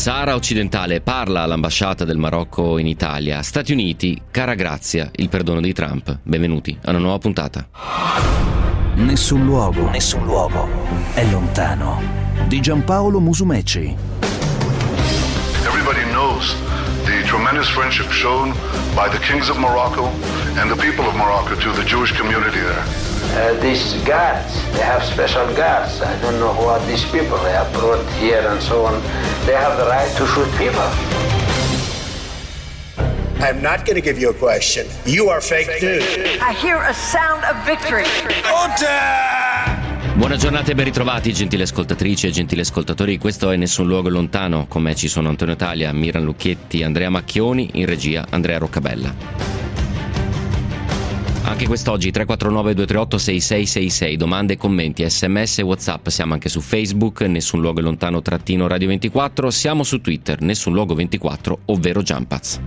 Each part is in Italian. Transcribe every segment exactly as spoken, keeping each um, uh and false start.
Sahara occidentale, parla l'ambasciata del Marocco in Italia. Stati Uniti, cara grazia, il perdono di Trump. Benvenuti a una nuova puntata. Nessun luogo, nessun luogo è lontano. Di Giampaolo Musumeci. Everybody knows the tremendous friendship shown by the kings of Morocco and the people of Morocco to the Jewish community there. Uh, these guards, they have special guards. I don't know who are these people they have brought here and so on. They have the right to shoot people. I'm not going to give you a question. You are fake news. I hear a sound of victory. Buona giornata e ben ritrovati, gentili ascoltatrici e gentili ascoltatori. Questo è Nessun Luogo Lontano. Con me ci sono Antonio Talia, Miran Lucchetti, Andrea Macchioni, in regia Andrea Roccabella. Anche quest'oggi tre quattro nove due tre otto sei sei sei sei, domande, commenti, sms e whatsapp. Siamo anche su Facebook, Nessun Luogo Lontano trattino Radio ventiquattro. Siamo su Twitter, Nessun Luogo ventiquattro, ovvero Jumpaz.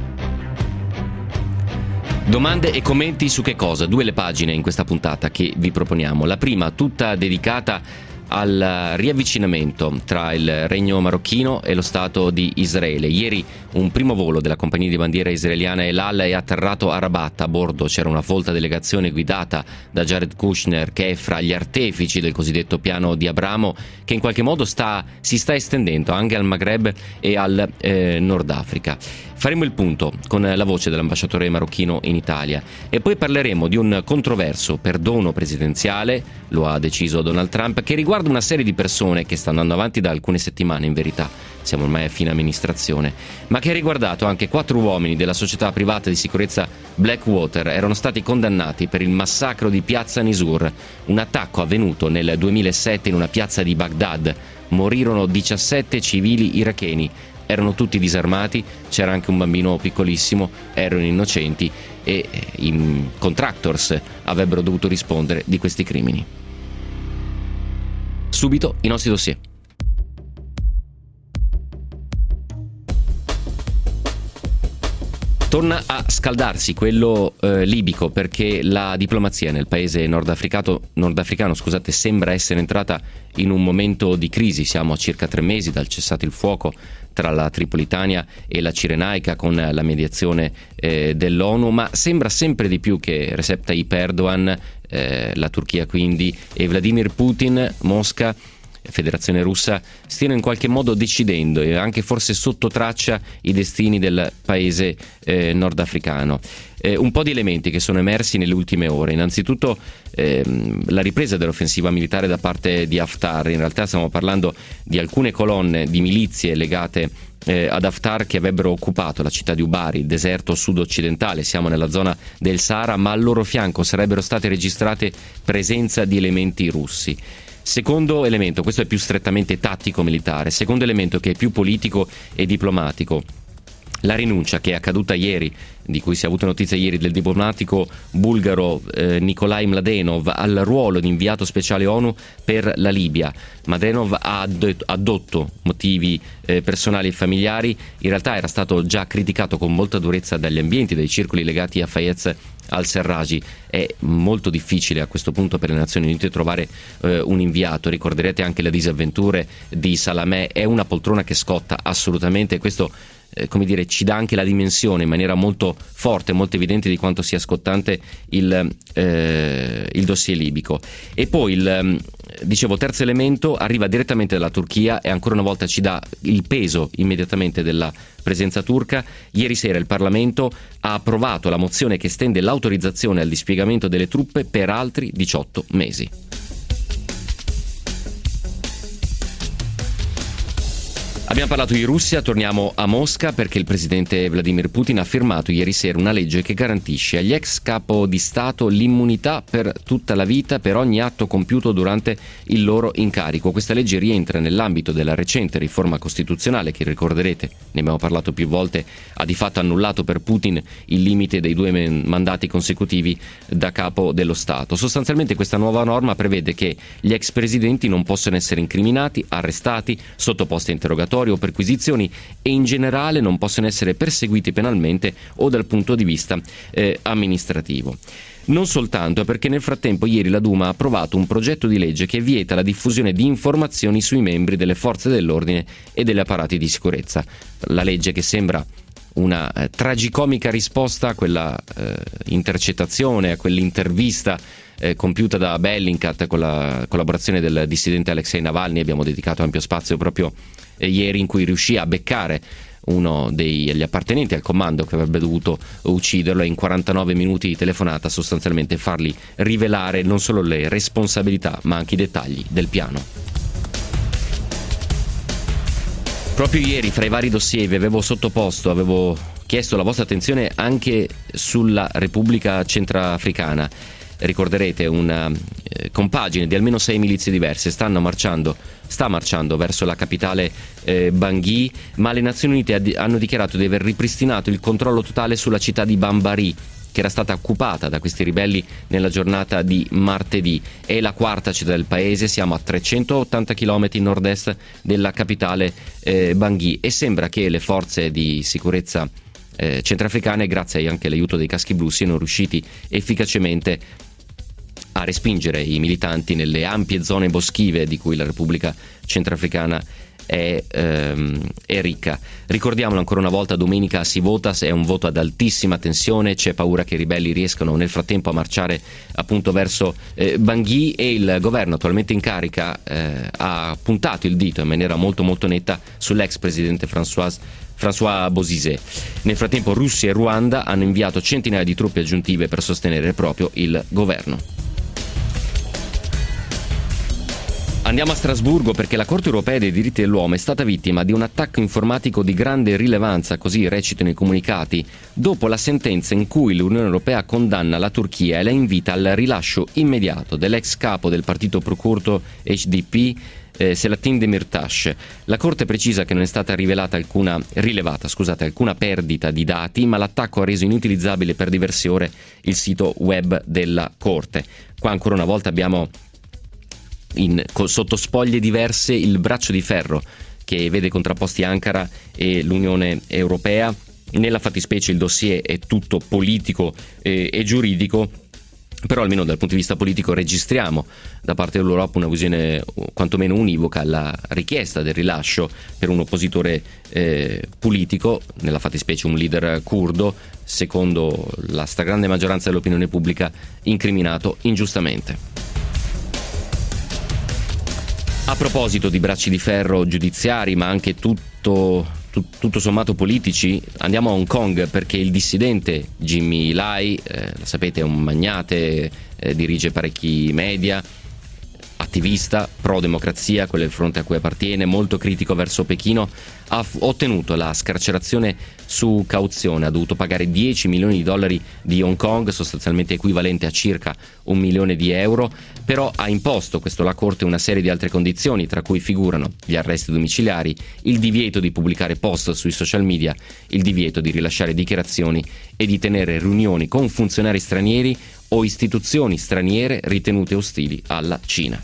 Domande e commenti su che cosa? Due le pagine in questa puntata che vi proponiamo. La prima tutta dedicata al riavvicinamento tra il regno marocchino e lo Stato di Israele. Ieri un primo volo della compagnia di bandiera israeliana El Al è atterrato a Rabat. A bordo c'era una folta delegazione guidata da Jared Kushner, che è fra gli artefici del cosiddetto piano di Abramo, che in qualche modo sta, si sta estendendo anche al Maghreb e al eh, Nord Africa. Faremo il punto con la voce dell'ambasciatore marocchino in Italia e poi parleremo di un controverso perdono presidenziale, lo ha deciso Donald Trump, che riguarda una serie di persone che sta andando avanti da alcune settimane, in verità siamo ormai a fine amministrazione, ma che ha riguardato anche quattro uomini della società privata di sicurezza Blackwater. Erano stati condannati per il massacro di Piazza Nisur, un attacco avvenuto nel duemilasette in una piazza di Baghdad. Morirono diciassette civili iracheni. Erano tutti disarmati, c'era anche un bambino piccolissimo, erano innocenti e i contractors avrebbero dovuto rispondere di questi crimini. Subito i nostri dossier. Torna a scaldarsi quello eh, libico, perché la diplomazia nel paese nordafricano, nordafricano scusate, sembra essere entrata in un momento di crisi. Siamo a circa tre mesi dal cessate il fuoco tra la Tripolitania e la Cirenaica con la mediazione eh, dell'ONU, ma sembra sempre di più che Recep Tayyip Erdogan, eh, la Turchia quindi, e Vladimir Putin, Mosca, Federazione Russa, stiano in qualche modo decidendo e anche forse sotto traccia i destini del paese eh, nordafricano. Eh, un po' di elementi che sono emersi nelle ultime ore. Innanzitutto ehm, la ripresa dell'offensiva militare da parte di Haftar. In realtà stiamo parlando di alcune colonne di milizie legate eh, ad Haftar che avrebbero occupato la città di Ubari, il deserto sud-occidentale. Siamo nella zona del Sahara, ma al loro fianco sarebbero state registrate presenza di elementi russi. Secondo elemento, questo è più strettamente tattico-militare, secondo elemento che è più politico e diplomatico, la rinuncia che è accaduta ieri, di cui si è avuto notizia ieri, del diplomatico bulgaro eh, Nikolai Mladenov al ruolo di inviato speciale ONU per la Libia. Mladenov ha addotto motivi eh, personali e familiari. In realtà era stato già criticato con molta durezza dagli ambienti, dai circoli legati a Fayez al-Serraj. È molto difficile a questo punto per le Nazioni Unite trovare eh, un inviato. Ricorderete anche le disavventure di Salamé. È una poltrona che scotta assolutamente. Questo eh, come dire, ci dà anche la dimensione in maniera molto forte, molto evidente di quanto sia scottante il, eh, il dossier libico. E poi il dicevo terzo elemento arriva direttamente dalla Turchia e ancora una volta ci dà il peso immediatamente della presenza turca. Ieri sera il Parlamento ha approvato la mozione che estende l'autorizzazione al dispiegamento delle truppe per altri diciotto mesi. Abbiamo parlato di Russia, torniamo a Mosca perché il presidente Vladimir Putin ha firmato ieri sera una legge che garantisce agli ex capo di Stato l'immunità per tutta la vita per ogni atto compiuto durante il loro incarico. Questa legge rientra nell'ambito della recente riforma costituzionale che, ricorderete, ne abbiamo parlato più volte, ha di fatto annullato per Putin il limite dei due mandati consecutivi da capo dello Stato. Sostanzialmente questa nuova norma prevede che gli ex presidenti non possono essere incriminati, arrestati, sottoposti a interrogatorio o perquisizioni e in generale non possono essere perseguiti penalmente o dal punto di vista eh, amministrativo. Non soltanto, perché nel frattempo ieri la Duma ha approvato un progetto di legge che vieta la diffusione di informazioni sui membri delle forze dell'ordine e degli apparati di sicurezza. La legge che sembra una eh, tragicomica risposta a quella eh, intercettazione, a quell'intervista eh, compiuta da Bellingcat con la collaborazione del dissidente Alexei Navalny. Abbiamo dedicato ampio spazio proprio eh, ieri, in cui riuscì a beccare uno degli appartenenti al comando che avrebbe dovuto ucciderlo, e in quarantanove minuti di telefonata sostanzialmente fargli rivelare non solo le responsabilità ma anche i dettagli del piano. Proprio ieri, fra i vari dossier, vi avevo sottoposto, avevo chiesto la vostra attenzione anche sulla Repubblica Centrafricana. Ricorderete una eh, compagine di almeno sei milizie diverse stanno marciando, sta marciando verso la capitale eh, Bangui, ma le Nazioni Unite ad- hanno dichiarato di aver ripristinato il controllo totale sulla città di Bambari, che era stata occupata da questi ribelli nella giornata di martedì. È la quarta città del paese, siamo a trecentottanta chilometri nord-est della capitale eh, Bangui, e sembra che le forze di sicurezza eh, centrafricane, grazie anche all'aiuto dei caschi blu, siano riusciti efficacemente a respingere i militanti nelle ampie zone boschive di cui la Repubblica Centrafricana è, ehm, è ricca. Ricordiamolo ancora una volta, domenica si vota, è un voto ad altissima tensione, c'è paura che i ribelli riescano nel frattempo a marciare appunto verso eh, Bangui, e il governo attualmente in carica eh, ha puntato il dito in maniera molto molto netta sull'ex presidente François François Bozizé. Nel frattempo Russia e Ruanda hanno inviato centinaia di truppe aggiuntive per sostenere proprio il governo. Andiamo a Strasburgo, perché la Corte europea dei diritti dell'uomo è stata vittima di un attacco informatico di grande rilevanza, così recitano i comunicati, dopo la sentenza in cui l'Unione Europea condanna la Turchia e la invita al rilascio immediato dell'ex capo del partito pro curdo H D P, eh, Selahattin Demirtas. La Corte precisa che non è stata rivelata alcuna, rilevata scusate, alcuna perdita di dati, ma l'attacco ha reso inutilizzabile per diverse ore il sito web della Corte. Qua ancora una volta abbiamo In, sotto spoglie diverse il braccio di ferro che vede contrapposti Ankara e l'Unione Europea. Nella fattispecie il dossier è tutto politico e, e giuridico, però almeno dal punto di vista politico registriamo da parte dell'Europa una visione quantomeno univoca alla richiesta del rilascio per un oppositore eh, politico, nella fattispecie un leader curdo, secondo la stragrande maggioranza dell'opinione pubblica incriminato ingiustamente. A proposito di bracci di ferro giudiziari, ma anche tutto, tut, tutto sommato politici, andiamo a Hong Kong, perché il dissidente Jimmy Lai, eh, lo sapete, è un magnate, eh, dirige parecchi media, attivista pro-democrazia, quello è il fronte a cui appartiene, molto critico verso Pechino, ha f- ottenuto la scarcerazione su cauzione, ha dovuto pagare dieci milioni di dollari di Hong Kong, sostanzialmente equivalente a circa un milione di euro, però ha imposto, questo la Corte, una serie di altre condizioni, tra cui figurano gli arresti domiciliari, il divieto di pubblicare post sui social media, il divieto di rilasciare dichiarazioni e di tenere riunioni con funzionari stranieri o istituzioni straniere ritenute ostili alla Cina.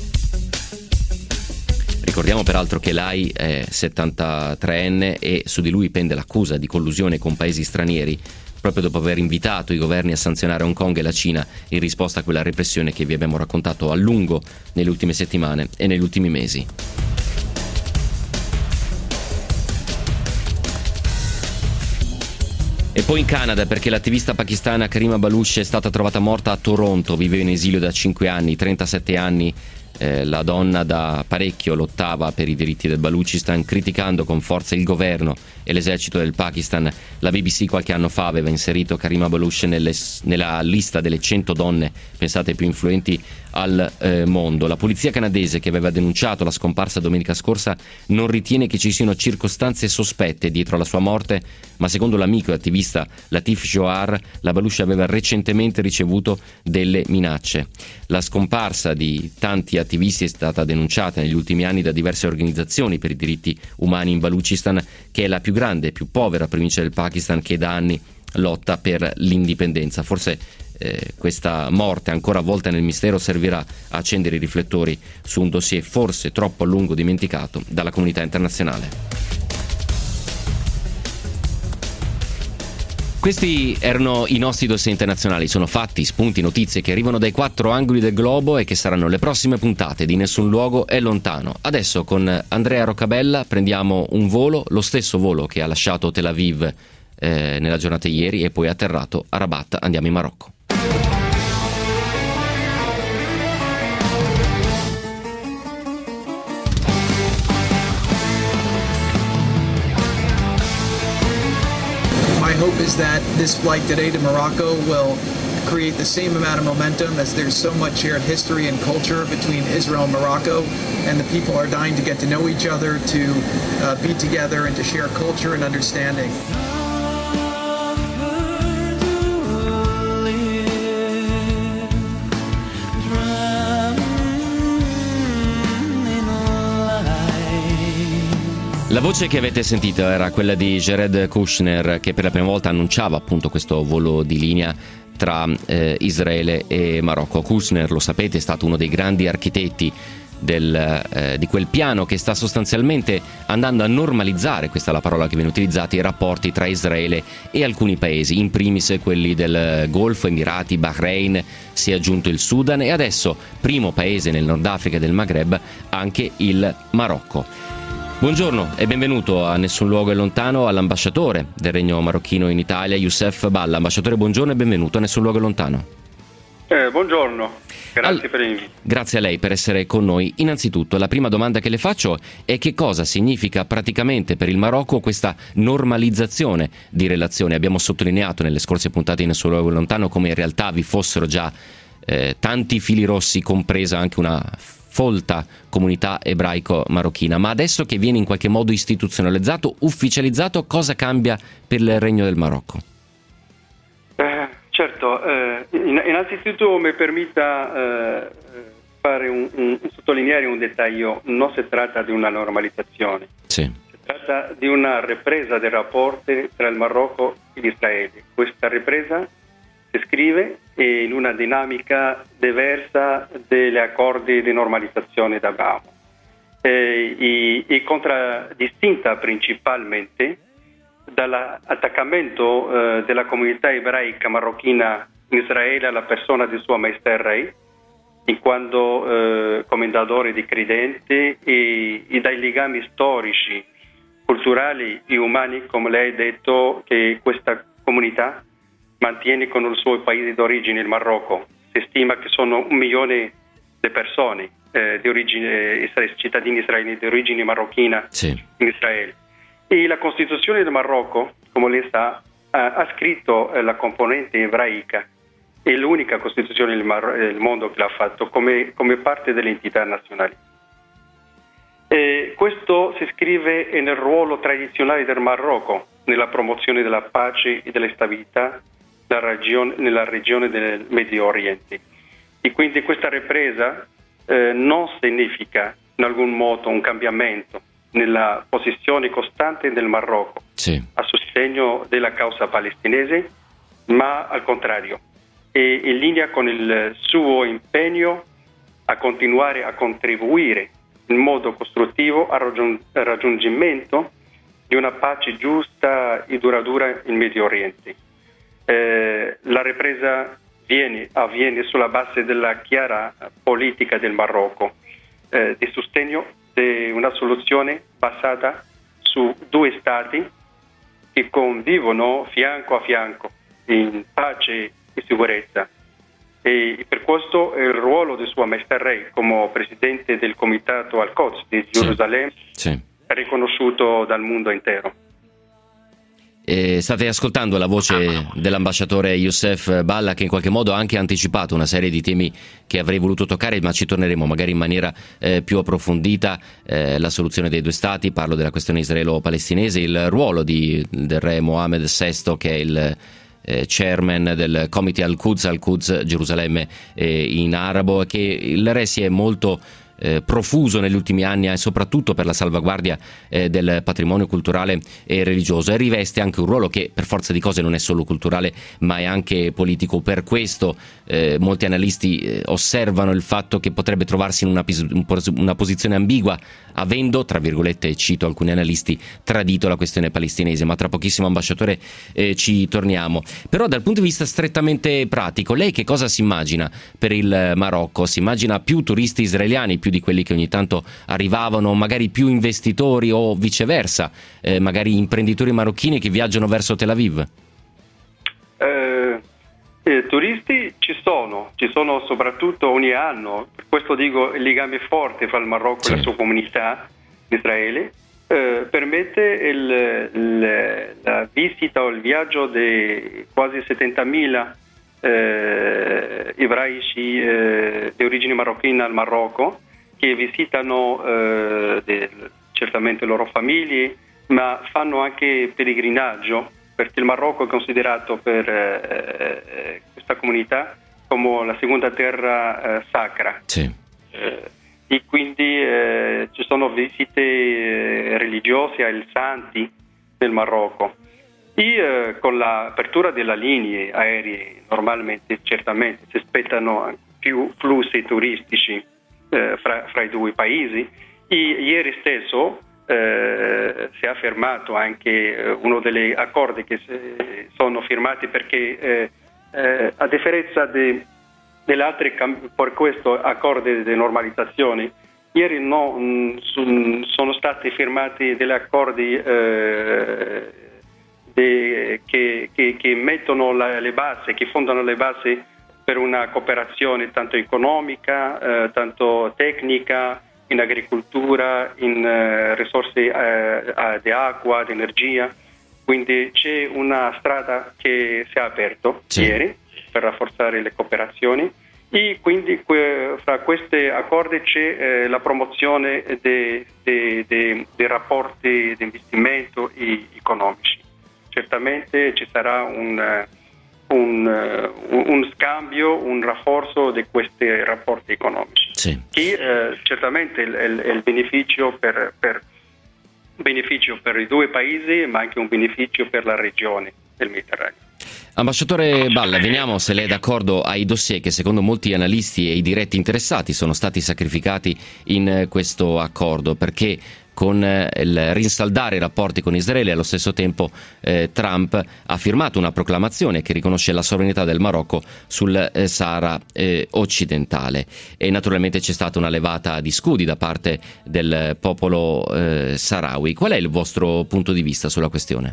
Ricordiamo peraltro che Lai è settantatreenne e su di lui pende l'accusa di collusione con paesi stranieri, proprio dopo aver invitato i governi a sanzionare Hong Kong e la Cina in risposta a quella repressione che vi abbiamo raccontato a lungo nelle ultime settimane e negli ultimi mesi. E poi in Canada, perché l'attivista pakistana Karima Baluch è stata trovata morta a Toronto, viveva in esilio da cinque anni, trentasette anni. Eh, la donna da parecchio lottava per i diritti del Baluchistan, criticando con forza il governo e l'esercito del Pakistan. La B B C qualche anno fa aveva inserito Karima Baluch nelle, nella lista delle cento donne pensate più influenti al eh, mondo. La polizia canadese, che aveva denunciato la scomparsa domenica scorsa, non ritiene che ci siano circostanze sospette dietro alla sua morte, ma secondo l'amico e attivista Latif Johar, la Baluch aveva recentemente ricevuto delle minacce. La scomparsa di tanti attivisti è stata denunciata negli ultimi anni da diverse organizzazioni per i diritti umani in Baluchistan, che è la più grande e più povera provincia del Pakistan, che da anni lotta per l'indipendenza. Forse eh, questa morte, ancora avvolta nel mistero, servirà a accendere i riflettori su un dossier forse troppo a lungo dimenticato dalla comunità internazionale. Questi erano i nostri dossier internazionali, sono fatti, spunti, notizie che arrivano dai quattro angoli del globo e che saranno le prossime puntate di Nessun Luogo è Lontano. Adesso con Andrea Roccabella prendiamo un volo, lo stesso volo che ha lasciato Tel Aviv eh, nella giornata di ieri e poi atterrato a Rabat. Andiamo in Marocco. My hope is that this flight today to Morocco will create the same amount of momentum, as there's so much shared history and culture between Israel and Morocco, and the people are dying to get to know each other, to uh, be together and to share culture and understanding. La voce che avete sentito era quella di Jared Kushner, che per la prima volta annunciava appunto questo volo di linea tra eh, Israele e Marocco. Kushner, lo sapete, è stato uno dei grandi architetti del, eh, di quel piano che sta sostanzialmente andando a normalizzare, questa è la parola che viene utilizzata, i rapporti tra Israele e alcuni paesi, in primis quelli del Golfo, Emirati, Bahrain, si è aggiunto il Sudan e adesso, primo paese nel Nord Africa e del Maghreb, anche il Marocco. Buongiorno e benvenuto a Nessun Luogo è Lontano all'ambasciatore del Regno marocchino in Italia, Youssef Balla. Ambasciatore, buongiorno e benvenuto a Nessun Luogo è Lontano. Eh, buongiorno, grazie All... per l'invito. Grazie a lei per essere con noi. Innanzitutto, la prima domanda che le faccio è che cosa significa praticamente per il Marocco questa normalizzazione di relazioni. Abbiamo sottolineato nelle scorse puntate di Nessun Luogo è Lontano come in realtà vi fossero già eh, tanti fili rossi, compresa anche una folta comunità ebraico-marocchina, ma adesso che viene in qualche modo istituzionalizzato, ufficializzato, cosa cambia per il Regno del Marocco? Eh, certo, eh, innanzitutto mi permetta eh, fare un, un, sottolineare un dettaglio: non si tratta di una normalizzazione, sì. Si tratta di una ripresa dei rapporti tra il Marocco e Israele. Questa ripresa si scrive in una dinamica diversa degli accordi di normalizzazione d'Abramo e, e, e contraddistinta principalmente dall'attaccamento eh, della comunità ebraica marocchina in Israele alla persona di Sua Maestà il Re, in quanto eh, commendatore di credenti e, e dai legami storici, culturali e umani, come lei ha detto, che questa comunità mantiene con il suo paese d'origine, il Marocco. Si stima che sono un milione di persone, eh, di origine, eh, cittadini israeliani di origine marocchina, sì, in Israele. E la Costituzione del Marocco, come lei sa, ha, ha scritto eh, la componente ebraica, è l'unica Costituzione del, Mar- del mondo che l'ha fatto come, come parte dell'entità nazionale. E questo si scrive nel ruolo tradizionale del Marocco nella promozione della pace e della stabilità nella regione, nella regione del Medio Oriente. E quindi questa ripresa eh, non significa in alcun modo un cambiamento nella posizione costante del Marocco, sì, a sostegno della causa palestinese, ma al contrario è in linea con il suo impegno a continuare a contribuire in modo costruttivo al raggiung- raggiungimento di una pace giusta e duratura in Medio Oriente. Eh, la ripresa viene, avviene sulla base della chiara politica del Marocco eh, di sostegno di una soluzione basata su due stati che convivono fianco a fianco in pace e sicurezza. E per questo il ruolo di Sua Maestà il Re come presidente del Comitato Al-Quds di Gerusalemme, sì, sì, è riconosciuto dal mondo intero. Eh, state ascoltando la voce dell'ambasciatore Youssef Balla, che in qualche modo ha anche anticipato una serie di temi che avrei voluto toccare, ma ci torneremo magari in maniera eh, più approfondita. Eh, la soluzione dei due stati, parlo della questione israelo-palestinese, il ruolo di, del re Mohammed sesto, che è il eh, chairman del Comité Al-Quds, Al-Quds Gerusalemme eh, in arabo, che il re si è molto eh, profuso negli ultimi anni, eh, soprattutto per la salvaguardia eh, del patrimonio culturale e religioso, e riveste anche un ruolo che per forza di cose non è solo culturale ma è anche politico. Per questo eh, molti analisti eh, osservano il fatto che potrebbe trovarsi in una, una posizione ambigua, avendo, tra virgolette, cito alcuni analisti, tradito la questione palestinese. Ma tra pochissimo, ambasciatore, eh, ci torniamo. Però dal punto di vista strettamente pratico, lei che cosa si immagina per il Marocco? Si immagina più turisti israeliani, più di quelli che ogni tanto arrivavano, magari più investitori o viceversa, eh, magari imprenditori marocchini che viaggiano verso Tel Aviv? Eh, eh, turisti ci sono, ci sono soprattutto ogni anno, per questo dico il legame forte fra il Marocco sì. e la sua comunità in Israele. Eh, permette il, il, la visita o il viaggio di quasi settantamila eh, ebraici eh, di origine marocchina al Marocco, che visitano eh, de, certamente le loro famiglie, ma fanno anche pellegrinaggio, perché il Marocco è considerato per eh, questa comunità come la seconda terra eh, sacra. Sì. Eh, e quindi eh, ci sono visite eh, religiose ai santi nel Marocco. E eh, con l'apertura delle linee aeree normalmente certamente si aspettano più flussi turistici eh, fra, fra i due paesi. E ieri stesso eh, si è firmato anche eh, uno degli accordi che sono firmati, perché eh, eh, a differenza di delle altre, per questo accordo di normalizzazione, ieri no, mh, sono stati firmati degli accordi eh, de, che, che, che mettono la, le basi, che fondano le basi per una cooperazione tanto economica, eh, tanto tecnica, in agricoltura, in eh, risorse eh, di acqua, di energia. Quindi c'è una strada che si è aperta sì. ieri per rafforzare le cooperazioni, e quindi que, fra questi accordi c'è eh, la promozione dei de, de, de rapporti di investimento economici. Certamente ci sarà un, un, un scambio, un rafforzo di questi rapporti economici, sì. che eh, certamente è il, il beneficio per, per beneficio per i due paesi, ma anche un beneficio per la regione del Mediterraneo. Ambasciatore Balla, veniamo, se lei è d'accordo, ai dossier che secondo molti analisti e i diretti interessati sono stati sacrificati in questo accordo, perché con il rinsaldare i rapporti con Israele allo stesso tempo eh, Trump ha firmato una proclamazione che riconosce la sovranità del Marocco sul eh, Sahara eh, occidentale, e naturalmente c'è stata una levata di scudi da parte del popolo eh, saharawi. Qual è il vostro punto di vista sulla questione?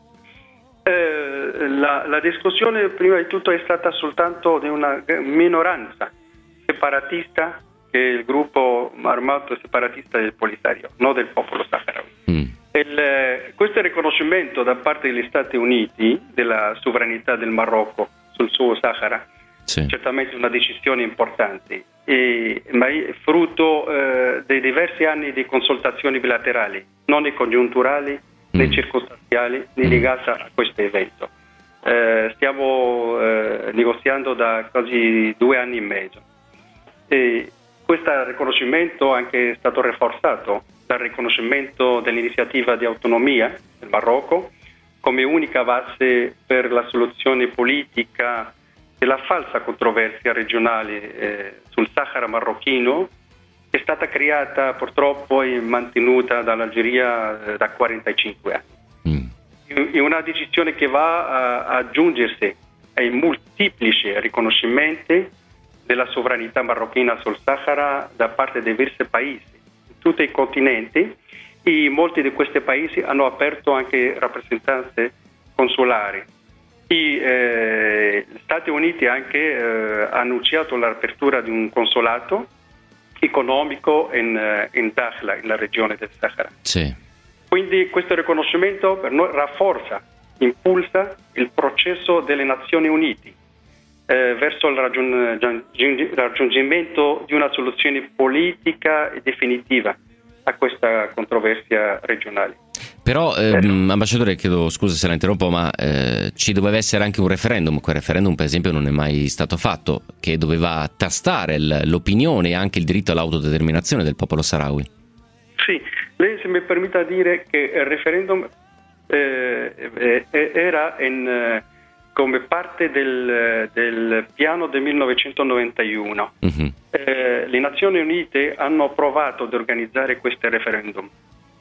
Eh, la, la discussione prima di tutto è stata soltanto di una minoranza separatista, che è il gruppo armato separatista del Polisario, non del popolo saharawi. Mm. Il, questo riconoscimento da parte degli Stati Uniti della sovranità del Marocco sul suo Sahara sì. certamente una decisione importante, e, ma è frutto eh, dei diversi anni di consultazioni bilaterali, non né congiunturali mm. né circostanziali né mm. legate a questo evento. Eh, stiamo eh, negoziando da quasi due anni e mezzo. E questo riconoscimento anche è stato rafforzato dal riconoscimento dell'iniziativa di autonomia del Marocco come unica base per la soluzione politica della falsa controversia regionale eh, sul Sahara marocchino, che è stata creata purtroppo e mantenuta dall'Algeria eh, da quarantacinque anni. Mm. È una decisione che va a, a aggiungersi ai molteplici riconoscimenti della sovranità marocchina sul Sahara da parte di diversi paesi, in tutti i continenti, e molti di questi paesi hanno aperto anche rappresentanze consolari. E, eh, gli Stati Uniti anche eh, hanno annunciato l'apertura di un consolato economico in, in Dakhla, nella regione del Sahara. Sì. Quindi questo riconoscimento per noi rafforza, impulsa il processo delle Nazioni Unite eh, verso il raggiung- raggiungimento di una soluzione politica e definitiva a questa controversia regionale. Però, ehm, ambasciatore, chiedo scusa se la interrompo, ma eh, ci doveva essere anche un referendum. Quel referendum, per esempio, non è mai stato fatto, che doveva tastare l- l'opinione e anche il diritto all'autodeterminazione del popolo saharawi. Sì, lei se mi permetta dire che il referendum eh, eh, era in, eh, come parte del, del piano del millenovecentonovantuno. Uh-huh. Eh, le Nazioni Unite hanno provato ad organizzare questo referendum.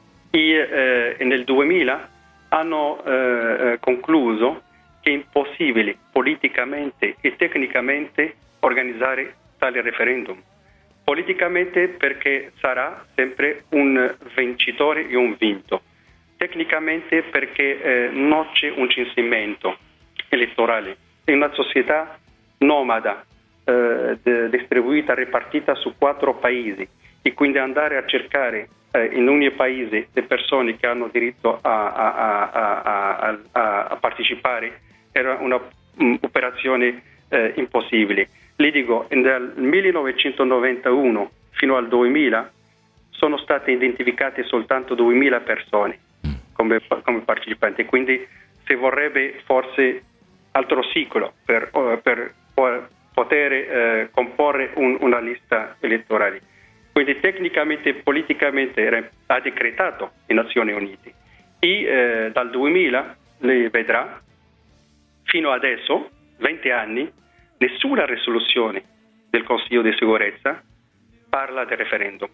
E eh, nel duemila hanno eh, concluso che è impossibile politicamente e tecnicamente organizzare tale referendum. Politicamente perché sarà sempre un vincitore e un vinto. Tecnicamente perché eh, non c'è un censimento elettorale. È una società nomada, eh, de- distribuita, ripartita su quattro paesi, e quindi andare a cercare in ogni paese le persone che hanno diritto a, a, a, a, a, a partecipare era un'operazione eh, impossibile. Le dico, dal millenovecentonovantuno fino al duemila sono state identificate soltanto duemila persone come, come partecipanti, quindi si vorrebbe forse altro ciclo per, per, per poter eh, comporre un, una lista elettorale. Quindi tecnicamente e politicamente era, ha decretato le Nazioni Unite. E eh, dal duemila, lei vedrà, fino adesso, venti anni, nessuna risoluzione del Consiglio di sicurezza parla del referendum.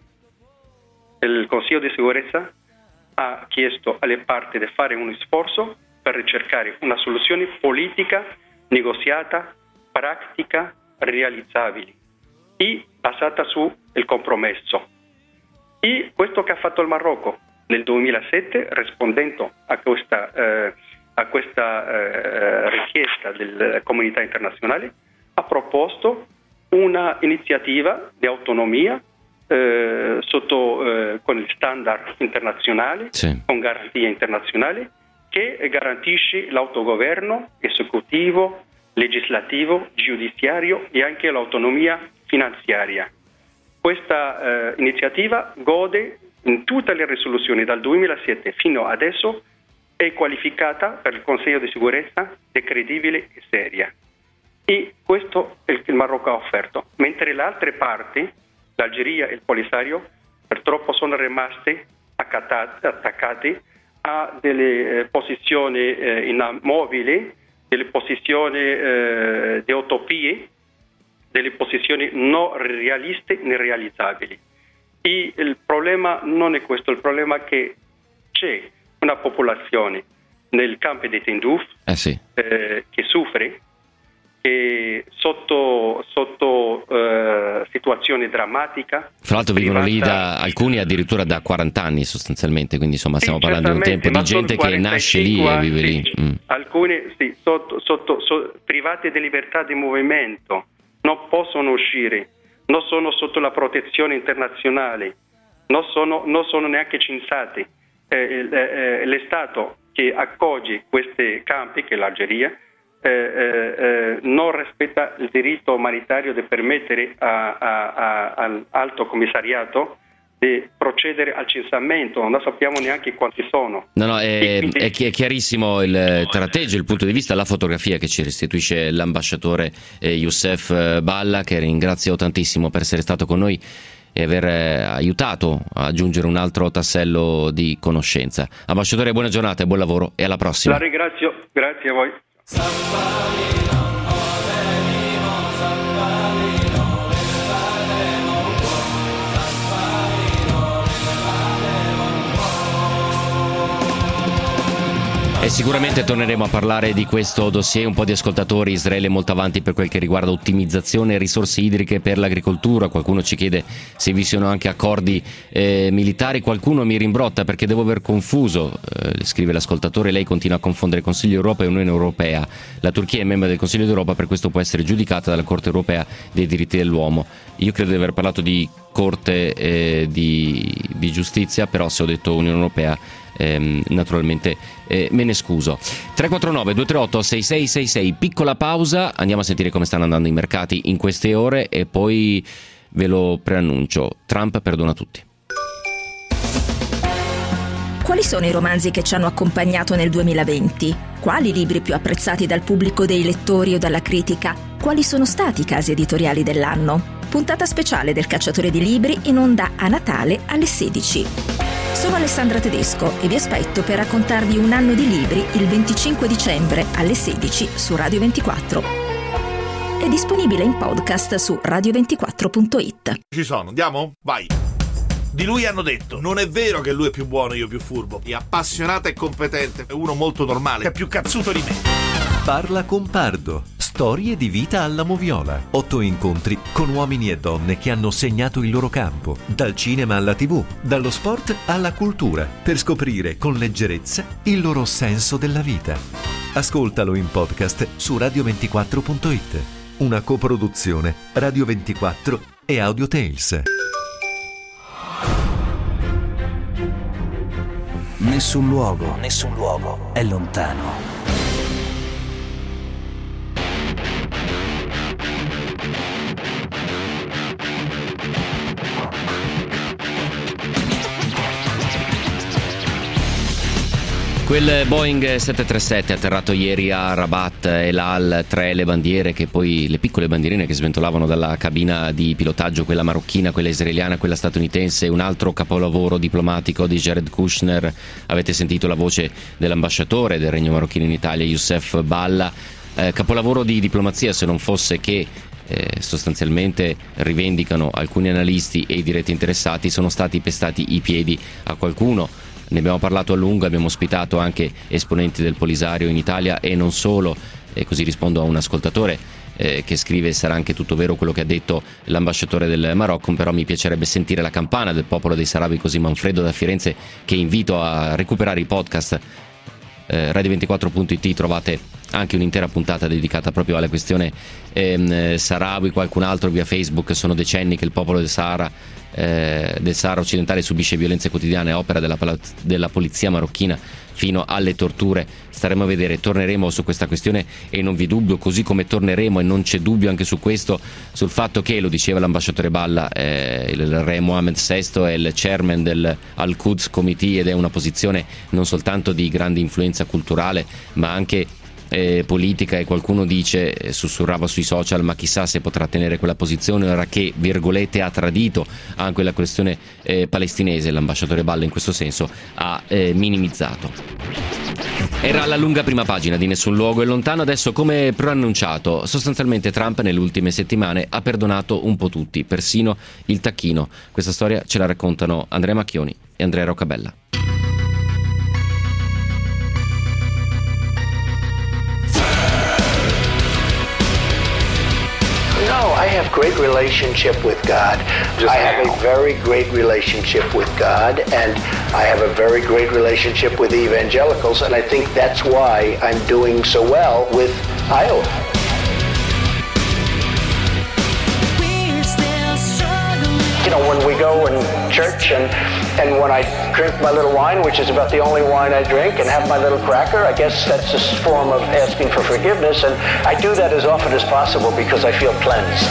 Il Consiglio di sicurezza ha chiesto alle parti di fare uno sforzo per ricercare una soluzione politica, negoziata, pratica, realizzabile e basata sul compromesso. E questo che ha fatto il Marocco nel duemilasette, rispondendo a questa, eh, a questa eh, richiesta della comunità internazionale, ha proposto una iniziativa di autonomia eh, sotto, eh, con il standard internazionale, sì, con garanzie internazionali, che garantisce l'autogoverno esecutivo, legislativo, giudiziario e anche l'autonomia finanziaria. Questa eh, iniziativa gode in tutte le risoluzioni dal duemilasette fino adesso, è qualificata per il Consiglio di sicurezza di credibile e seria. E questo è il che il Marocco ha offerto, mentre le altre parti, l'Algeria e il Polisario, purtroppo sono rimaste accatate, attaccate a delle eh, posizioni eh, inamovili, delle posizioni eh, di utopie, delle posizioni non realiste né realizzabili. E il problema non è questo, il problema è che c'è una popolazione nel campo di Tindouf eh sì. eh, che soffre, che sotto, sotto eh, situazione drammatica. Fra l'altro vivono lì da alcuni addirittura da quaranta anni sostanzialmente, quindi insomma stiamo sì, parlando di un tempo di gente che nasce lì e vive sì, lì. Mm. Alcune sì, sotto, sotto, sotto, private di libertà di movimento, non possono uscire, non sono sotto la protezione internazionale, non sono, non sono neanche censati. Eh, eh, lo Stato che accoglie questi campi, che è l'Algeria, eh, eh, non rispetta il diritto umanitario di permettere a, a, a, all'Alto Commissariato di procedere al censimento. Non sappiamo neanche quanti sono. No, no, è, quindi... è chiarissimo il tratteggio, il punto di vista, la fotografia che ci restituisce l'ambasciatore eh, Youssef Balla, che ringrazio tantissimo per essere stato con noi e aver aiutato a aggiungere un altro tassello di conoscenza. Ambasciatore, buona giornata e buon lavoro e alla prossima. La ringrazio, grazie a voi. E sicuramente torneremo a parlare di questo dossier. Un po' di ascoltatori, Israele è molto avanti per quel che riguarda ottimizzazione e risorse idriche per l'agricoltura. Qualcuno ci chiede se vi siano anche accordi eh, militari. Qualcuno mi rimbrotta perché devo aver confuso, eh, scrive l'ascoltatore, lei continua a confondere Consiglio Europa e Unione Europea. La Turchia è membro del Consiglio d'Europa, per questo può essere giudicata dalla Corte Europea dei diritti dell'uomo. Io credo di aver parlato di Corte eh, di, di Giustizia, però se ho detto Unione Europea Eh, naturalmente eh, me ne scuso. Tre quattro nove due tre otto sei sei sei sei, piccola pausa, andiamo a sentire come stanno andando i mercati in queste ore e poi ve lo preannuncio: Trump perdona tutti. Quali sono i romanzi che ci hanno accompagnato nel duemilaventi? Quali libri più apprezzati dal pubblico dei lettori o dalla critica? Quali sono stati i casi editoriali dell'anno? Puntata speciale del Cacciatore di Libri in onda a Natale alle sedici. Sono Alessandra Tedesco e vi aspetto per raccontarvi un anno di libri il venticinque dicembre alle sedici su Radio ventiquattro. È disponibile in podcast su radio ventiquattro punto it. Ci sono, andiamo? Vai! Di lui hanno detto: non è vero che lui è più buono, io più furbo. È appassionato e competente, è uno molto normale, è più cazzuto di me. Parla con Pardo. Storie di vita alla moviola. Otto incontri con uomini e donne che hanno segnato il loro campo, dal cinema alla tivù, dallo sport alla cultura, per scoprire con leggerezza il loro senso della vita. Ascoltalo in podcast su radio ventiquattro punto it. Una coproduzione Radio ventiquattro e Audio Tales. Nessun luogo, nessun luogo è lontano. Quel Boeing sette tre sette atterrato ieri a Rabat, El Al, tre le bandiere che poi, le piccole bandierine che sventolavano dalla cabina di pilotaggio, quella marocchina, quella israeliana, quella statunitense, un altro capolavoro diplomatico di Jared Kushner. Avete sentito la voce dell'ambasciatore del Regno marocchino in Italia, Youssef Balla, eh, capolavoro di diplomazia, se non fosse che Eh, sostanzialmente rivendicano alcuni analisti e i diretti interessati, sono stati pestati i piedi a qualcuno. Ne abbiamo parlato a lungo, abbiamo ospitato anche esponenti del Polisario in Italia e non solo, e così rispondo a un ascoltatore eh, che scrive: sarà anche tutto vero quello che ha detto l'ambasciatore del Marocco, però mi piacerebbe sentire la campana del popolo dei Sarabi, così Manfredo da Firenze, che invito a recuperare i podcast. eh, radio ventiquattro punto it trovate anche un'intera puntata dedicata proprio alla questione ehm, Saharawi. Qualcun altro via Facebook: sono decenni che il popolo del Sahara eh, del Sahara occidentale subisce violenze quotidiane, opera della, della polizia marocchina fino alle torture. Staremo a vedere, torneremo su questa questione e non vi dubito, così come torneremo, e non c'è dubbio anche su questo, sul fatto che, lo diceva l'ambasciatore Balla, eh, il re Mohammed sesto è il chairman del Al-Quds Committee ed è una posizione non soltanto di grande influenza culturale ma anche Eh, politica, e qualcuno dice, eh, sussurrava sui social, ma chissà se potrà tenere quella posizione ora che, virgolette, ha tradito anche la questione eh, palestinese. L'ambasciatore Balla in questo senso ha eh, minimizzato. Era la lunga prima pagina di Nessun luogo è lontano. Adesso, come preannunciato, sostanzialmente Trump nelle ultime settimane ha perdonato un po' tutti, persino il tacchino. Questa storia ce la raccontano Andrea Macchioni e Andrea Roccabella. No, I have great relationship with God. Just I have a very great relationship with God, and I have a very great relationship with evangelicals, and I think that's why I'm doing so well with Iowa. You know, when we go in church and, and when I drink my little wine, which is about the only wine I drink, and have my little cracker, I guess that's a form of asking for forgiveness, and I do that as often as possible because I feel cleansed.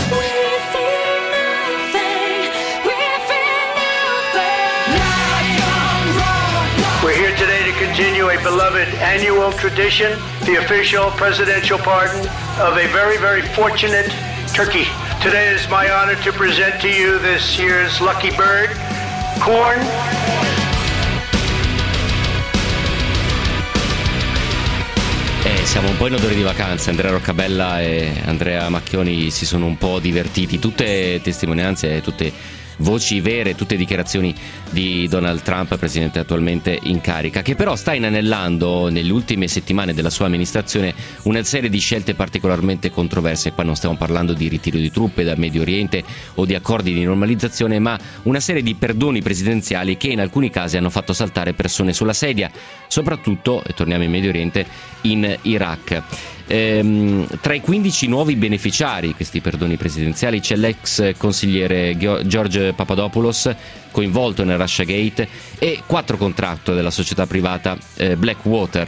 We're here today to continue a beloved annual tradition, the official presidential pardon of a very, very fortunate turkey. Today it is my honor to present to you this year's lucky bird, corn. Eh, siamo un po' in odore di vacanza. Andrea Roccabella e Andrea Macchioni si sono un po' divertiti. Tutte testimonianze, tutte voci vere, tutte dichiarazioni di Donald Trump, presidente attualmente in carica, che però sta inanellando nelle ultime settimane della sua amministrazione una serie di scelte particolarmente controverse. Qua non stiamo parlando di ritiro di truppe dal Medio Oriente o di accordi di normalizzazione, ma una serie di perdoni presidenziali che in alcuni casi hanno fatto saltare persone sulla sedia, soprattutto, e torniamo in Medio Oriente, in Iraq. Ehm, tra i quindici nuovi beneficiari questi perdoni presidenziali c'è l'ex consigliere George Papadopoulos, coinvolto nel Russiagate, e quattro contratti della società privata eh, Blackwater.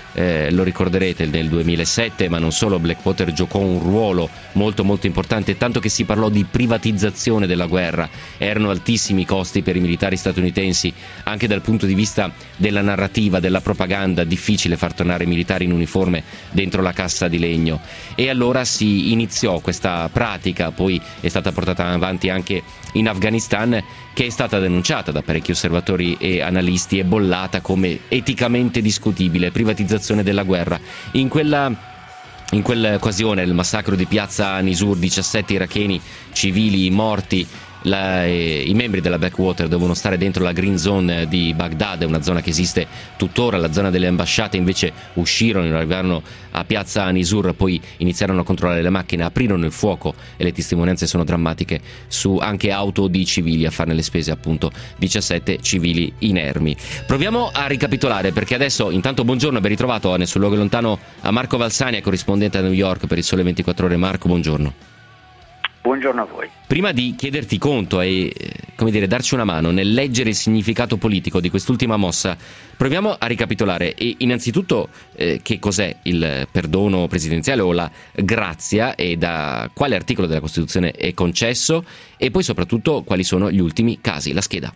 eh, lo ricorderete nel duemilasette, ma non solo, Blackwater giocò un ruolo molto molto importante, tanto che si parlò di privatizzazione della guerra. Erano altissimi i costi per i militari statunitensi, anche dal punto di vista della narrativa, della propaganda, difficile far tornare i militari in uniforme dentro la cassa di legno. E allora si iniziò questa pratica, poi è stata portata avanti anche in Afghanistan, che è stata denunciata da parecchi osservatori e analisti e bollata come eticamente discutibile, privatizzazione della guerra. In quella In quell'occasione, il massacro di piazza Nisur, diciassette iracheni civili morti. La, eh, i membri della Blackwater devono stare dentro la green zone di Baghdad, una zona che esiste tuttora, la zona delle ambasciate. Invece uscirono, arrivarono a piazza Nisur, poi iniziarono a controllare le macchine, aprirono il fuoco, e le testimonianze sono drammatiche, su anche auto di civili a farne le spese, appunto diciassette civili inermi. Proviamo a ricapitolare, perché adesso intanto buongiorno e ben ritrovato nel suo luogo lontano a Marco Valsania, corrispondente a New York per il Sole ventiquattro Ore. Marco, buongiorno. Buongiorno a voi. Prima di chiederti conto e, come dire, darci una mano nel leggere il significato politico di quest'ultima mossa, proviamo a ricapitolare. E innanzitutto eh, che cos'è il perdono presidenziale o la grazia, e da quale articolo della Costituzione è concesso, e poi soprattutto quali sono gli ultimi casi. La scheda.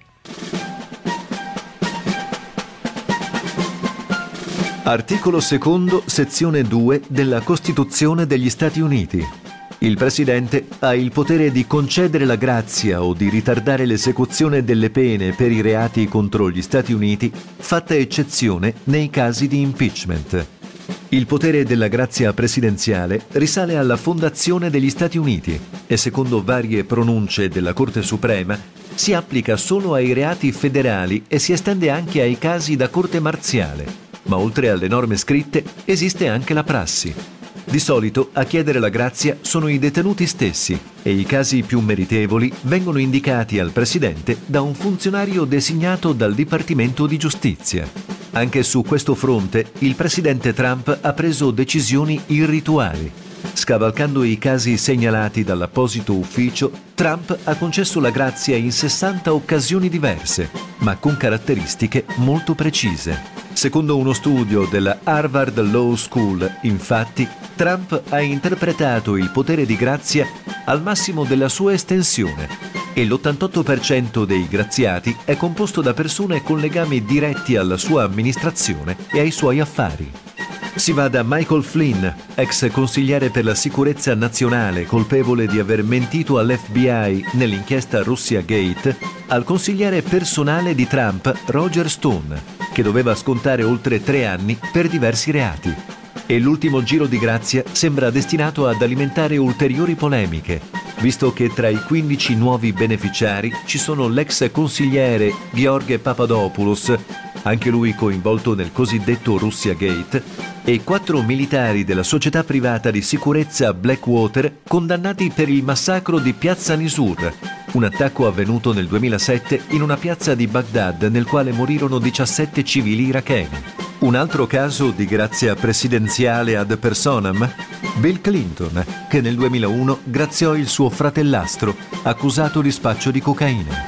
Articolo secondo, sezione due della Costituzione degli Stati Uniti. Il Presidente ha il potere di concedere la grazia o di ritardare l'esecuzione delle pene per i reati contro gli Stati Uniti, fatta eccezione nei casi di impeachment. Il potere della grazia presidenziale risale alla fondazione degli Stati Uniti e, secondo varie pronunce della Corte Suprema, si applica solo ai reati federali e si estende anche ai casi da corte marziale. Ma oltre alle norme scritte esiste anche la prassi. Di solito a chiedere la grazia sono i detenuti stessi e i casi più meritevoli vengono indicati al Presidente da un funzionario designato dal Dipartimento di Giustizia. Anche su questo fronte il Presidente Trump ha preso decisioni irrituali. Scavalcando i casi segnalati dall'apposito ufficio, Trump ha concesso la grazia in sessanta occasioni diverse, ma con caratteristiche molto precise. Secondo uno studio della Harvard Law School, infatti, Trump ha interpretato il potere di grazia al massimo della sua estensione e l'ottantotto per cento dei graziati è composto da persone con legami diretti alla sua amministrazione e ai suoi affari. Si va da Michael Flynn, ex consigliere per la sicurezza nazionale colpevole di aver mentito all'F B I nell'inchiesta Russia Gate, al consigliere personale di Trump Roger Stone, che doveva scontare oltre tre anni per diversi reati. E l'ultimo giro di grazia sembra destinato ad alimentare ulteriori polemiche, visto che tra i quindici nuovi beneficiari ci sono l'ex consigliere George Papadopoulos, anche lui coinvolto nel cosiddetto Russia Gate, e quattro militari della società privata di sicurezza Blackwater condannati per il massacro di piazza Nisur, un attacco avvenuto nel duemilasette in una piazza di Baghdad nel quale morirono diciassette civili iracheni. Un altro caso di grazia presidenziale ad personam? Bill Clinton, che nel duemilauno graziò il suo fratellastro, accusato di spaccio di cocaina.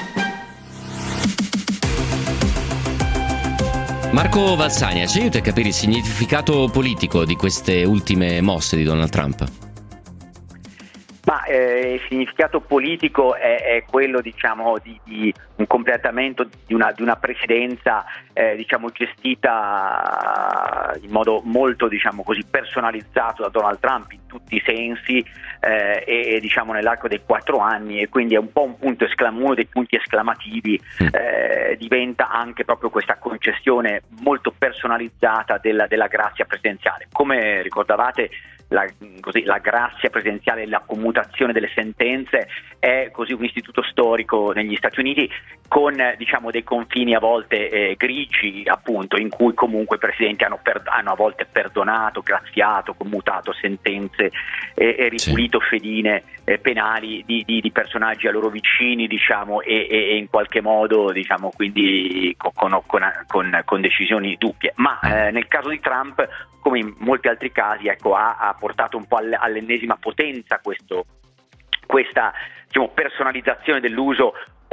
Marco Valsania, ci aiuta a capire il significato politico di queste ultime mosse di Donald Trump? Ma eh, il significato politico è, è quello, diciamo, di, di un completamento di una, di una presidenza eh, diciamo gestita in modo molto, diciamo così, personalizzato da Donald Trump in tutti i sensi eh, e, e diciamo nell'arco dei quattro anni, e quindi è un po' un punto esclam- uno dei punti esclamativi eh, diventa anche proprio questa concessione molto personalizzata della, della grazia presidenziale. Come ricordavate, La, così, la grazia presidenziale, la commutazione delle sentenze è così un istituto storico negli Stati Uniti con diciamo dei confini a volte eh, grigi, appunto, in cui comunque i presidenti hanno, per, hanno a volte perdonato, graziato, commutato sentenze e, e ripulito sì. fedine eh, penali di, di, di personaggi a loro vicini, diciamo, e, e in qualche modo, diciamo, quindi con, con, con, con decisioni dubbie. Ma eh, nel caso di Trump, come in molti altri casi, ecco, ha, ha portato un po' all'ennesima potenza questo, questa diciamo, personalizzazione dell'uso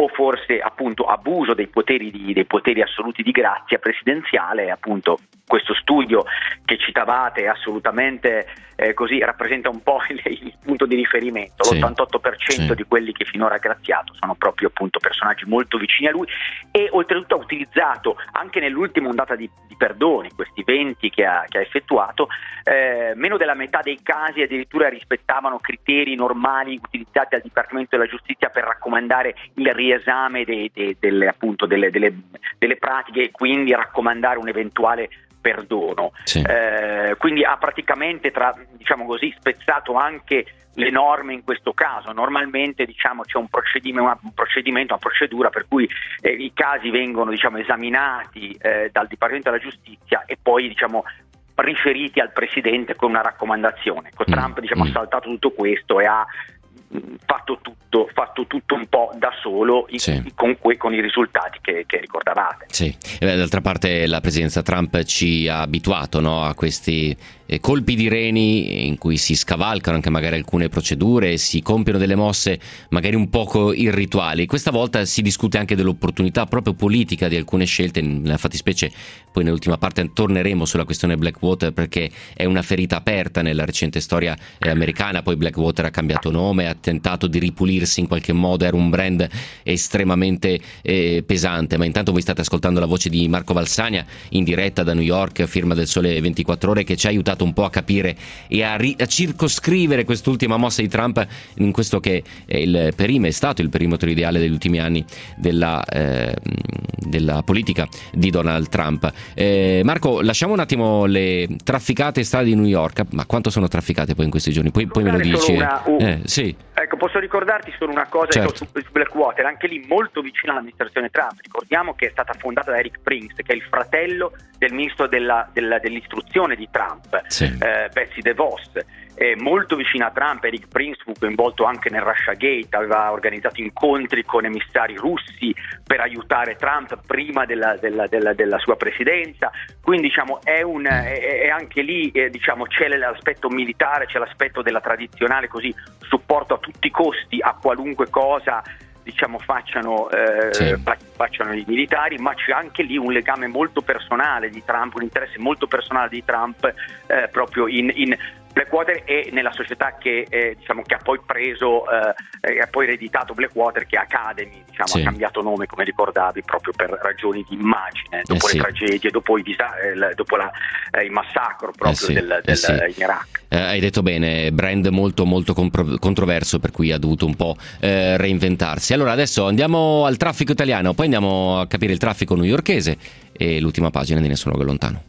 o forse appunto abuso dei poteri, di, dei poteri assoluti di grazia presidenziale. Appunto questo studio che citavate è assolutamente eh, così, rappresenta un po' il, il punto di riferimento. Sì, l'ottantotto per cento sì. di quelli che finora ha graziato sono proprio appunto personaggi molto vicini a lui, e oltretutto ha utilizzato anche nell'ultima ondata di, di perdoni, questi venti che ha, che ha effettuato, eh, meno della metà dei casi addirittura rispettavano criteri normali utilizzati dal Dipartimento della Giustizia per raccomandare il riesame dei, dei, delle, appunto, delle, delle, delle pratiche, e quindi raccomandare un eventuale perdono. Sì. Eh, quindi ha praticamente, tra, diciamo così, spezzato anche le norme in questo caso. Normalmente, diciamo, c'è un procedimento, una, un procedimento, una procedura per cui eh, i casi vengono, diciamo, esaminati eh, dal Dipartimento della Giustizia e poi, diciamo, riferiti al Presidente con una raccomandazione. Con mm. Trump, diciamo, mm. ha saltato tutto questo e ha fatto tutto, fatto tutto un po' da solo, sì. con, que, con i risultati che, che ricordavate. Sì. E d'altra parte la presidenza Trump ci ha abituato, no, a questi eh, colpi di reni in cui si scavalcano anche magari alcune procedure, si compiono delle mosse magari un poco irrituali. Questa volta si discute anche dell'opportunità proprio politica di alcune scelte, nella fattispecie poi nell'ultima parte torneremo sulla questione Blackwater, perché è una ferita aperta nella recente storia eh, americana. Poi Blackwater ha cambiato nome, ha tentato di ripulirsi in qualche modo, era un brand estremamente eh, pesante. Ma intanto voi state ascoltando la voce di Marco Valsania in diretta da New York, firma del Sole ventiquattro Ore, che ci ha aiutato un po' a capire e a, ri- a circoscrivere quest'ultima mossa di Trump in questo che è il perimetro, è stato il perimetro ideale degli ultimi anni della, eh, della politica di Donald Trump. Eh, Marco, lasciamo un attimo le trafficate strade di New York. Ma quanto sono trafficate poi in questi giorni? Poi, poi me lo dici. Una, uh, eh, sì. Ecco, posso ricordarti solo una cosa, certo. ecco, su Blackwater, anche lì molto vicino all'amministrazione Trump. Ricordiamo che è stata fondata da Eric Prince, che è il fratello del ministro della, della, dell'istruzione di Trump, sì. eh, Betsy DeVos. È molto vicino a Trump. Eric Prince fu coinvolto anche nel Russiagate, aveva organizzato incontri con emissari russi per aiutare Trump prima della, della, della, della sua presidenza. Quindi, diciamo, è, un, è, è anche lì, eh, diciamo, c'è l'aspetto militare, c'è l'aspetto della tradizionale così supporto a tutti i costi a qualunque cosa, diciamo, facciano, eh, sì. facciano i militari, ma c'è anche lì un legame molto personale di Trump, un interesse molto personale di Trump eh, proprio in, in Blackwater e nella società che, eh, diciamo, che ha poi preso eh, ha poi ereditato Blackwater, che è Academy, diciamo, sì. ha cambiato nome, come ricordavi, proprio per ragioni di immagine, dopo eh le sì. tragedie, dopo, i disa- eh, dopo la, eh, il massacro proprio eh sì. del, del eh sì. in Iraq. Eh, hai detto bene, brand molto molto compro- controverso, per cui ha dovuto un po' eh, reinventarsi. Allora adesso andiamo al traffico italiano, poi andiamo a capire il traffico newyorkese e l'ultima pagina di Nessun Luogo Lontano.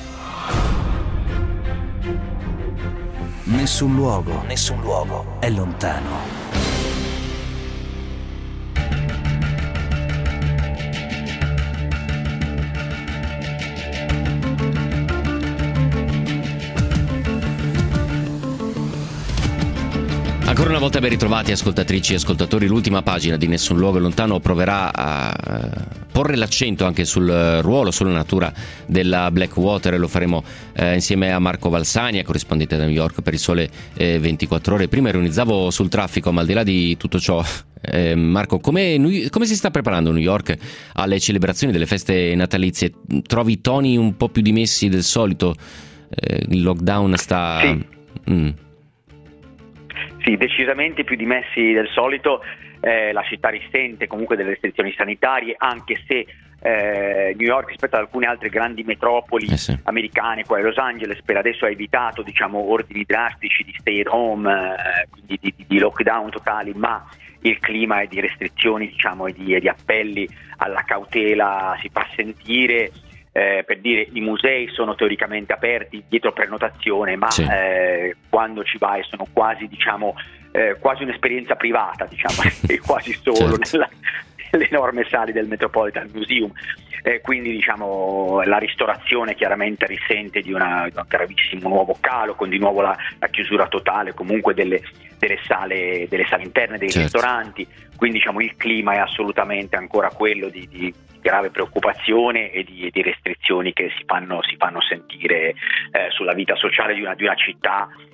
Nessun luogo, nessun luogo è lontano. Ancora una volta ben ritrovati ascoltatrici e ascoltatori. L'ultima pagina di Nessun Luogo Lontano proverà a porre l'accento anche sul ruolo, sulla natura della Blackwater, e lo faremo eh, insieme a Marco Valsania, corrispondente da New York per il Sole eh, ventiquattro Ore. Prima ironizzavo sul traffico, ma al di là di tutto ciò, eh, Marco, come, come si sta preparando New York alle celebrazioni delle feste natalizie? Trovi toni un po' più dimessi del solito? Eh, il lockdown sta... Sì. Mm. Sì, decisamente più dimessi del solito. Eh, la città risente comunque delle restrizioni sanitarie, anche se eh, New York, rispetto ad alcune altre grandi metropoli eh sì. americane, come Los Angeles, per adesso ha evitato, diciamo, ordini drastici di stay at home, eh, quindi di, di, di lockdown totali, ma il clima è di restrizioni, diciamo, e di, e di appelli alla cautela si fa sentire. Eh, per dire, i musei sono teoricamente aperti dietro prenotazione, ma sì. eh, quando ci vai sono quasi, diciamo, eh, quasi un'esperienza privata, diciamo, e quasi solo certo. nella, nelle enorme sali del Metropolitan Museum. Eh, quindi, diciamo, la ristorazione chiaramente risente di, una, di un gravissimo nuovo calo, con di nuovo la, la chiusura totale comunque delle, delle sale delle sale interne dei certo. ristoranti. Quindi, diciamo, il clima è assolutamente ancora quello di, di grave preoccupazione e di, di restrizioni che si fanno, si fanno sentire eh, sulla vita sociale di una, di una città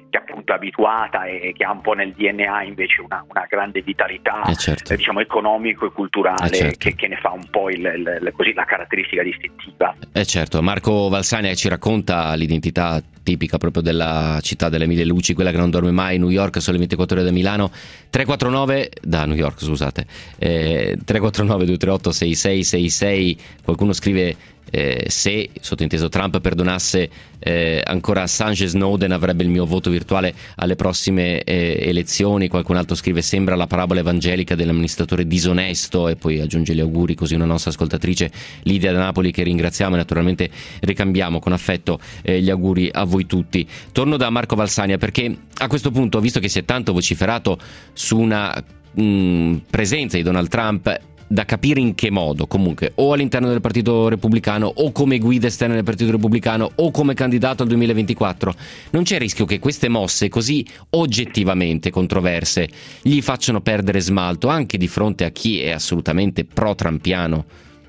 che appunto è abituata e che ha un po' nel D N A invece una, una grande vitalità eh certo. eh, diciamo economico e culturale, eh certo. che, che ne fa un po' il, il, il, così, la caratteristica distintiva. Eh certo, Marco Valsania ci racconta l'identità tipica proprio della città delle mille luci, quella che non dorme mai, New York, sole ventiquattro ore da Milano, tre quattro nove da New York, scusate, eh, tre quattro nove due tre otto sei sei sei sei. Qualcuno scrive eh, se, sottinteso, Trump perdonasse eh, ancora Assange e Snowden avrebbe il mio voto virtuale alle prossime eh, elezioni. Qualcun altro scrive sembra la parabola evangelica dell'amministratore disonesto, e poi aggiunge gli auguri, così una nostra ascoltatrice Lidia da Napoli, che ringraziamo e naturalmente ricambiamo con affetto eh, gli auguri a voi tutti. Torno da Marco Valsania, perché a questo punto, visto che si è tanto vociferato su una mh, presenza di Donald Trump, da capire in che modo, comunque, o all'interno del Partito Repubblicano, o come guida esterna del Partito Repubblicano, o come candidato al duemilaventiquattro, non c'è il rischio che queste mosse così oggettivamente controverse gli facciano perdere smalto anche di fronte a chi è assolutamente pro-trampiano?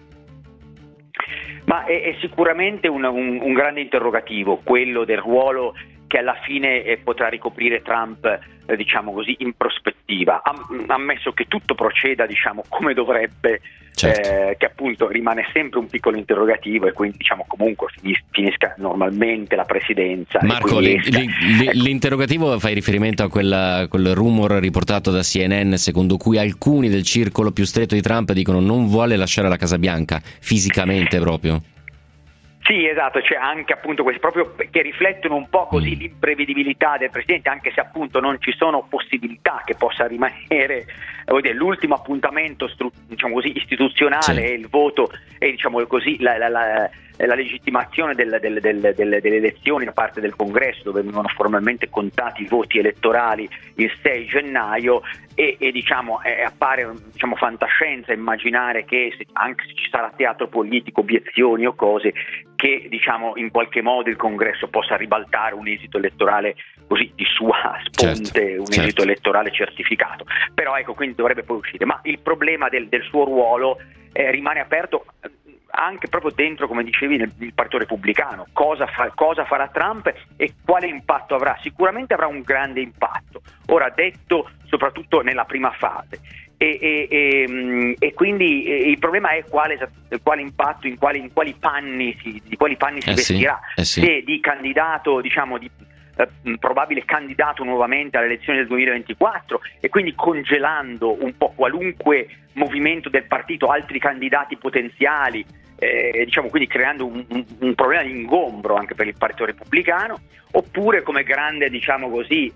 Ma è, è sicuramente un, un, un grande interrogativo quello del ruolo che alla fine eh, potrà ricoprire Trump, eh, diciamo così, in prospettiva, Am- ammesso che tutto proceda, diciamo, come dovrebbe, certo. eh, che appunto rimane sempre un piccolo interrogativo, e quindi, diciamo, comunque finis- finisca normalmente la presidenza. Marco, li- esca, li- li- ecco. L'interrogativo, fai riferimento a quella, quel rumor riportato da C N N secondo cui alcuni del circolo più stretto di Trump dicono non vuole lasciare la Casa Bianca, fisicamente proprio? Sì, esatto, c'è anche appunto questi proprio che riflettono un po' così l'imprevedibilità del presidente, anche se appunto non ci sono possibilità che possa rimanere, vuol dire, l'ultimo appuntamento stru- diciamo così istituzionale, sì. E il voto e diciamo così la, la, la, la legittimazione del, del, del, del, delle elezioni da parte del Congresso, dove vengono formalmente contati i voti elettorali il sei gennaio, e, e diciamo è, appare diciamo fantascienza immaginare che se, anche se ci sarà teatro politico, obiezioni o cose, che diciamo in qualche modo il Congresso possa ribaltare un esito elettorale così di sua sponte, certo, un certo. esito elettorale certificato. Però ecco, quindi dovrebbe poi uscire. Ma il problema del, del suo ruolo eh, rimane aperto anche proprio dentro, come dicevi, nel, nel Partito Repubblicano. Cosa, fa, cosa farà Trump e quale impatto avrà? Sicuramente avrà un grande impatto, ora detto soprattutto nella prima fase. E, e, e, e quindi e il problema è quale, quale impatto, in quali, in quali panni si, di quali panni si eh vestirà, sì, eh sì. se di candidato, diciamo di eh, probabile candidato nuovamente alle elezioni del duemilaventiquattro, e quindi congelando un po' qualunque movimento del partito, altri candidati potenziali, eh, diciamo quindi creando un, un, un problema di ingombro anche per il Partito Repubblicano, oppure come grande, diciamo così,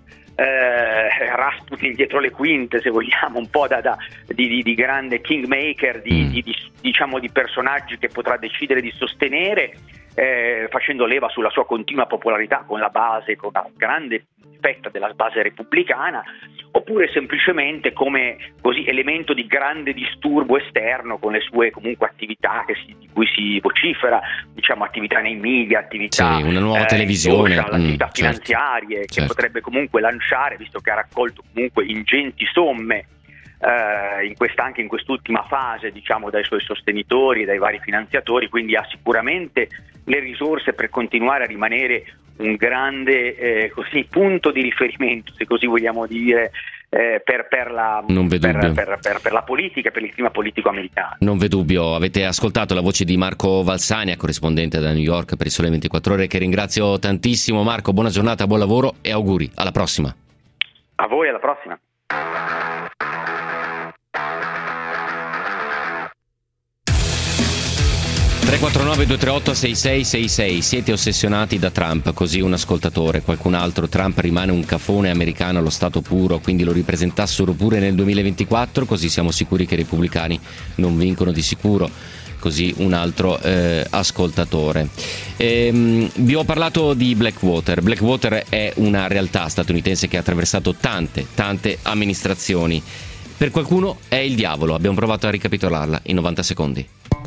Eh, Rasputin dietro le quinte, se vogliamo, un po' da, da di, di, di grande kingmaker, di, di, di, diciamo di personaggi che potrà decidere di sostenere, eh, facendo leva sulla sua continua popolarità con la base, con una grande fetta della base repubblicana, oppure semplicemente come così elemento di grande disturbo esterno con le sue comunque attività che si, di cui si vocifera, diciamo attività nei media, attività sì, una nuova eh, televisione, social, attività mm, finanziarie, certo, che certo. potrebbe comunque lanciare, visto che ha raccolto comunque ingenti somme eh, in questa, anche in quest'ultima fase, diciamo, dai suoi sostenitori, dai vari finanziatori, quindi ha sicuramente le risorse per continuare a rimanere un grande eh, così, punto di riferimento, se così vogliamo dire, eh, per, per, la, per, per, per, per la politica e per il clima politico americano. Non v'è dubbio. Avete ascoltato la voce di Marco Valsania, corrispondente da New York per il Sole ventiquattro Ore, che ringrazio tantissimo. Marco, buona giornata, buon lavoro e auguri. Alla prossima. A voi, alla prossima. tre quattro nove due tre otto sei sei sei sei. Siete ossessionati da Trump, così un ascoltatore, qualcun altro. Trump rimane un cafone americano allo stato puro, quindi lo ripresentassero pure nel duemilaventiquattro, così siamo sicuri che i repubblicani non vincono di sicuro. Così un altro eh, ascoltatore. Ehm, vi ho parlato di Blackwater. Blackwater è una realtà statunitense che ha attraversato tante, tante amministrazioni. Per qualcuno è il diavolo. Abbiamo provato a ricapitolarla in novanta secondi.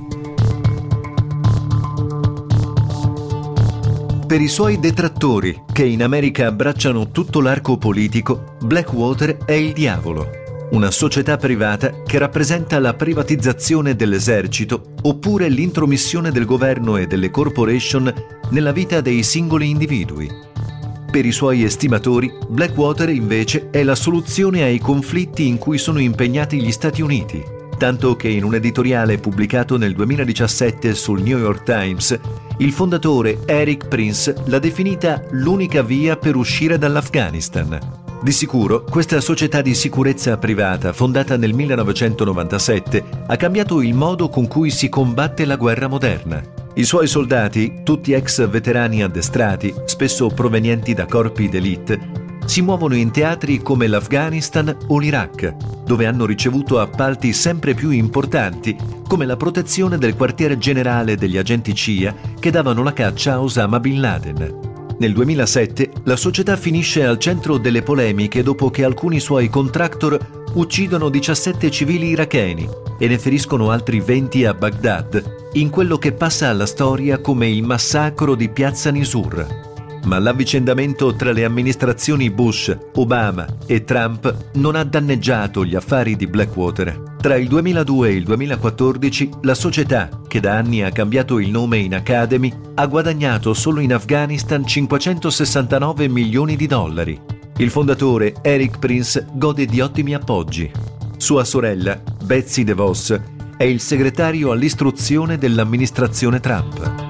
Per i suoi detrattori, che in America abbracciano tutto l'arco politico, Blackwater è il diavolo. Una società privata che rappresenta la privatizzazione dell'esercito oppure l'intromissione del governo e delle corporation nella vita dei singoli individui. Per i suoi estimatori, Blackwater invece è la soluzione ai conflitti in cui sono impegnati gli Stati Uniti, tanto che in un editoriale pubblicato nel duemiladiciassette sul New York Times, il fondatore Erik Prince l'ha definita l'unica via per uscire dall'Afghanistan. Di sicuro, questa società di sicurezza privata, fondata nel millenovecentonovantasette, ha cambiato il modo con cui si combatte la guerra moderna. I suoi soldati, tutti ex veterani addestrati, spesso provenienti da corpi d'élite, si muovono in teatri come l'Afghanistan o l'Iraq, dove hanno ricevuto appalti sempre più importanti, come la protezione del quartiere generale degli agenti C I A che davano la caccia a Osama Bin Laden. Nel duemilasette la società finisce al centro delle polemiche dopo che alcuni suoi contractor uccidono diciassette civili iracheni e ne feriscono altri venti a Baghdad, in quello che passa alla storia come il massacro di Piazza Nisour. Ma l'avvicendamento tra le amministrazioni Bush, Obama e Trump non ha danneggiato gli affari di Blackwater. Tra il duemiladue e il duemilaquattordici la società, che da anni ha cambiato il nome in Academy, ha guadagnato solo in Afghanistan cinquecentosessantanove milioni di dollari. Il fondatore, Erik Prince, gode di ottimi appoggi. Sua sorella, Betsy DeVos, è il segretario all'istruzione dell'amministrazione Trump.